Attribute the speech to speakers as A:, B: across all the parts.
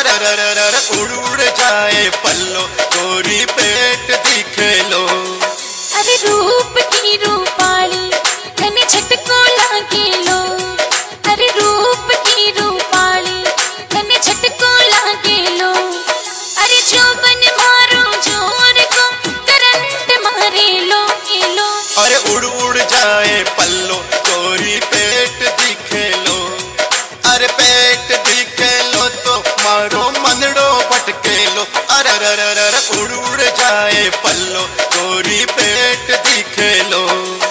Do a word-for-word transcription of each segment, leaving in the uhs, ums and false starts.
A: अरे अरे अरे अरे उड़ उड़ जाए पल्लो गोरी पेट दिखे लो।
B: अरे रूप की रूपाली कने झटको लागे लो। अरे रूप की रूपाली कने झटको लागे लो। अरे जो बन मारो जोर को करंट मारे लो लो।
A: अरे उड़ उड़ जाए पल्लो गोरी पेट दिखे लो। अरे पेट दिखे लो तो मारो मनड़ो भटके लो। अरे अरे अरे अरे उड़ उड़ जाए पल्लो गोरी पेट दिखे लो।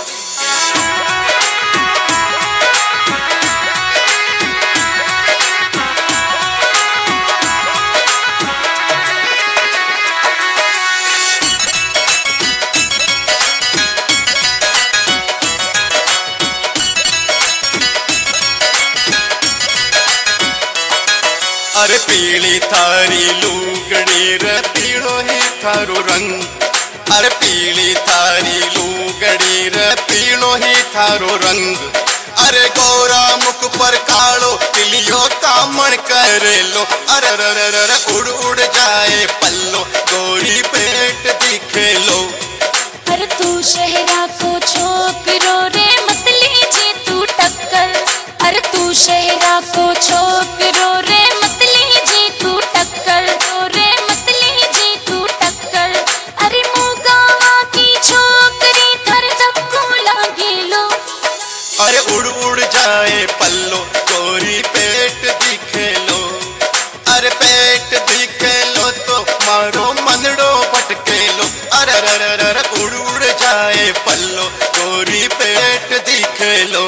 A: अरे पीली थारी लूगड़ी रे पीलो ही थारो रंग। अरे पीली थारी लूगड़ी रे पीलो ही थारो रंग। अरे गोरा मुख पर कालो तिलियो कामण करे लो। अरे अरे अरे उड़ उड़ जाए पल्लो गोरी पेट दिखे लो।
B: अरे तू शहरा को छोकरो रे मत लीजे तू टक्कर। अरे तू शहरा को छोकरो रे मत लीजे तू टक्कर रे मत लीजे तू टक्कर। अरे मुगावा की छोकरी थर धक्को लागे लो।
A: अरे उड़ उड़ जाए पल्लो गोरी पेट दिखे लो। अरे पेट दिखे लो तो मारो मनड़ो भटके लो। अरे अरे अरे अरे उड़ उड़ जाए पल्लो गोरी पेट दिखे लो।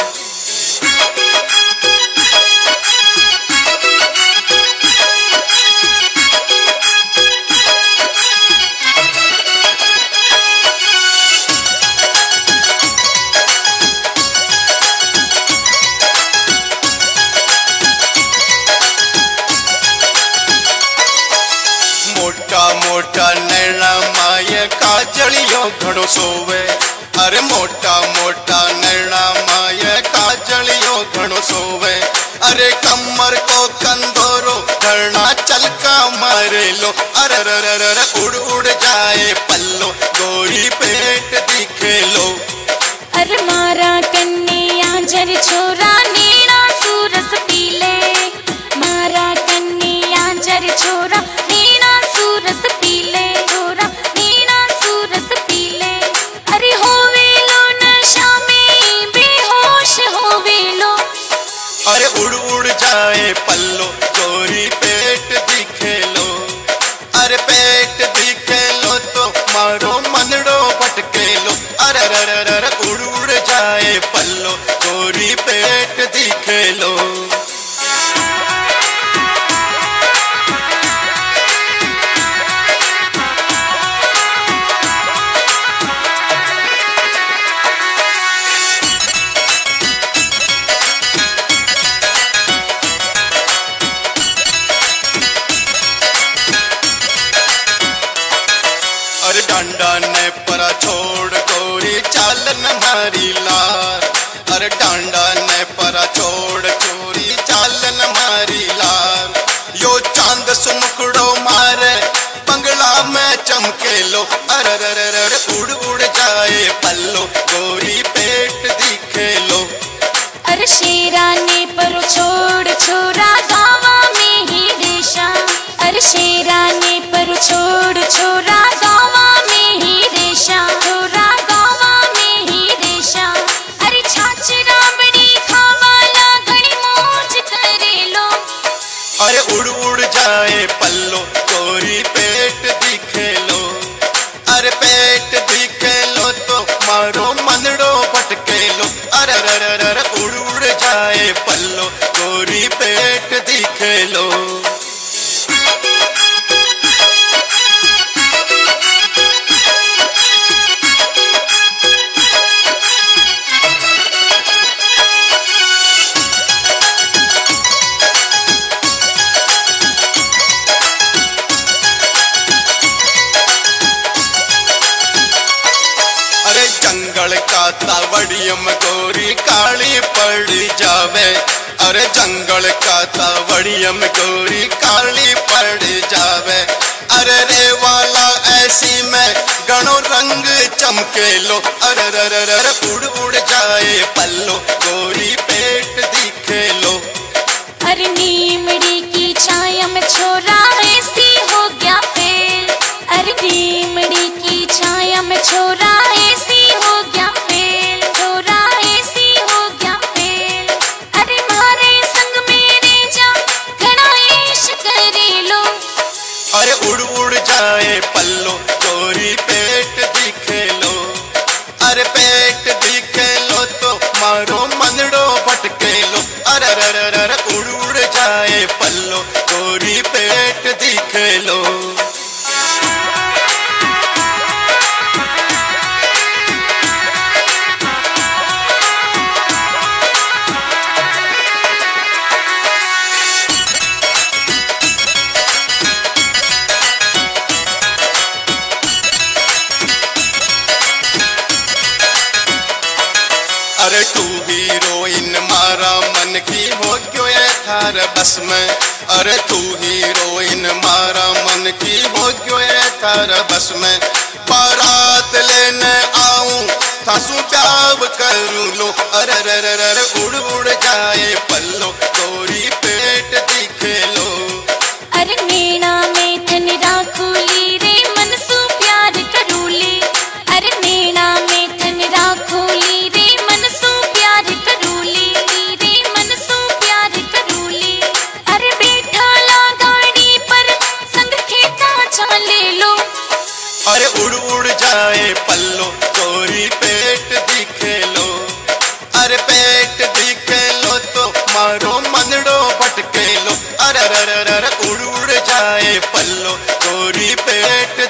A: मोटा मोटा नैना माय काजलियो घड़ो सोवे। अरे मोटा मोटा नैना माय काजलियो घड़ो सोवे। अरे कमर को कंदोरो धरना चलका मारे लो। अरे अरे अरे उड़ उड़ जाए पल्लो गोरी पेट दिखे लो।
B: अरे मारा कन्या जर छोरा नीना सूरस पीले। मारा कन्या जर छोरा नीना सूरस पीले छोरा नीना सूरस पीले। अरे होवे लो नशा में बेहोश होवे लो।
A: अरे उड़ उड़ जाए पल्लो गोरी पेट दिखे लो। अरे पेट दिखे लो तो मारो मनड़ो भटके लो। अरे अरे अरे उड़ उड़ जाए पल्लो गोरी पेट दिखे लो। अरे डांडा ने परा छोड़ गोरी चालन मारी लार। अरे डांडा ने परा छोड़ चोरी चालन मारी लार। यो चांद सुमुकड़ो मारे बंगला में चमके लो। अरे अरे अरे उड़ उड़ जाए पल्लो गोरी पेट दिखे लो।
B: अरे शेरा ने पर छोड़ छोरा गावा में ही रेशा। अरे शेरा ने पर छोड़ छोरा गावा में ही रेशा छोरा गावा में ही रेशा। अरे छाछ राबड़ी खावाला घड़ी मौज करे लो।
A: अरे उड़ उड़ जाए पल्लो गोरी पेट दिखे लो। अरे पेट दिखे लो तो मारो मनड़ो भटके लो। अरे अरे अरे उड़ उड़ जाए पल्लो गोरी पेट दिखे लो। अरे जंगल का तावड़ियम गोरी काली पड़ जावे। अरे जंगल गड़काता वड़ियम गोरी काली पड़ जावे। अरे रे वाला ऐसी में गणो रंग चमके लो, अरे रर रर उड़ उड़ जाए पल्लो गोरी पेट दिखे लो।
B: अरे नीमड़ी की छाया में छोरा ऐसी हो गया फेल, अरे नीमड़ी की छाया में छोरा ऐसी हो गया फेल, छोरा ऐसी हो गया फेल। अरे मारे संग मेरे जा घना इश्क करे लो,
A: अरे उड़ उड़ जाए पल्लो गोरी पेट दिखे लो। अरे पेट दिखे लो तो मारो मनड़ो भटके लो, अरे रर रर उड़ उड़ जाए पल्लो गोरी पेट दिखे लो। अरे तू हीरोइन मारा मन की हो क्यों ये थार बस में, अरे तू हीरोइन मारा मन की हो क्यों ये थार बस में। बारात लेने आऊं थासू प्याव करूं लो, अरे रर रर उड़ उड़ जाए पल्लो गोरी पेट दिखे लो।
B: अरे नैना में थन राखोली रे मनसू प्यार करूली, अरे नैना में थन राखोली रे मनसू प्यार करूली, रे मनसू प्यार करूली। अरे बैठा ला गाड़ी पर संग खेता चाले लो,
A: अरे उड़ उड़ जाए पल्लो गोरी पेट दिखे लो। अरे पेट दिखे लो तो मारो मनड़ो भटके लो, अरे रर रर उड़ उड़ जाए पल्लो गोरी पेट